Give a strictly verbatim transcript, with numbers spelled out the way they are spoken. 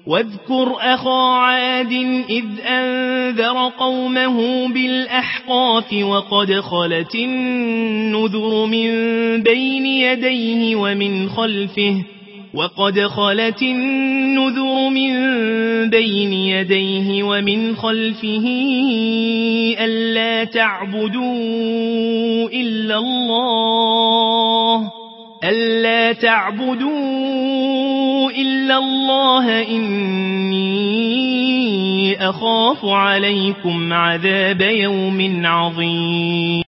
واذكر أخا عاد إذ أنذر قومه بالأحقاف وقد خلت النذر من بين يديه ومن خلفه وقد خلت النذر من بين يديه ومن خلفه ألا تعبدوا إلا الله ألا تعبدوا إلا الله إني أخاف عليكم عذاب يوم عظيم